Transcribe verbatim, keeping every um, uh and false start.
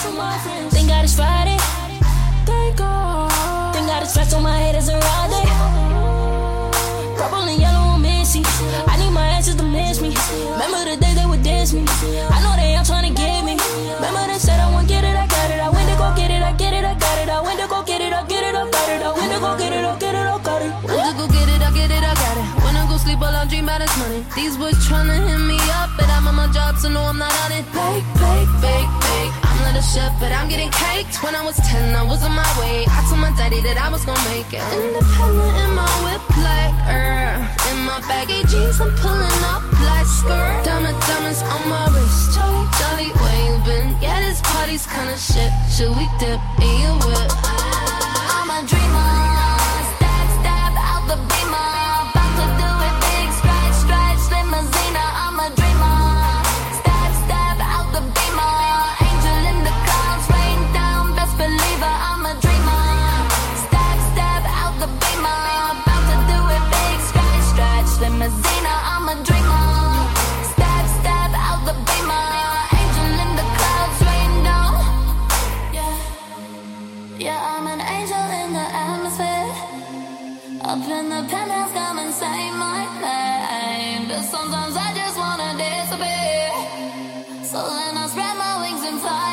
Thank God it's Friday. Thank God. Thank God it's stress on my head as a ride. Purple and yellow on Missy. I need my asses to miss me. Remember the day they would diss me. I know they all trying to get me. Remember they said I won't get it, I got it. I went to go get it, I get it, I got it. I went to go get it, I get it, I got it. I went to go get it, I get it, I got it. Went to go get it, I get it, I got it. When I go sleep, all I dream about is money. These boys tryna hit me up, but I'm on my job, so no, I'm not on it. Bake, bake, bake, bake. I'm not a chef, but I'm getting caked. When I was ten, I was on my way. I told my daddy that I was gonna make it. Independent in my whip, like, er. In my baggy jeans, I'm pulling up like skirt. Diamond, diamonds on my wrist. Jolly, jolly, where you been? Yeah, this party's kinda shit. Should we dip in your whip? I'm a dreamer. Stab, stab out the beamer. About to do it big. Stretch, stretch, limousine. I'm a dreamer. Stab, stab out the beamer. Angel in the clouds, rain down. Best believer, I'm a dreamer. Stab, stab out the beamer. About to do it big. Stretch, stretch, limousine. I'm a dreamer. Stab, stab out the beamer. Angel in the clouds, rain down. Yeah, yeah, I'm an angel in the atmosphere. Up in the penthouse, come and say my name. But sometimes I just wanna disappear. So then I spread my wings and fly.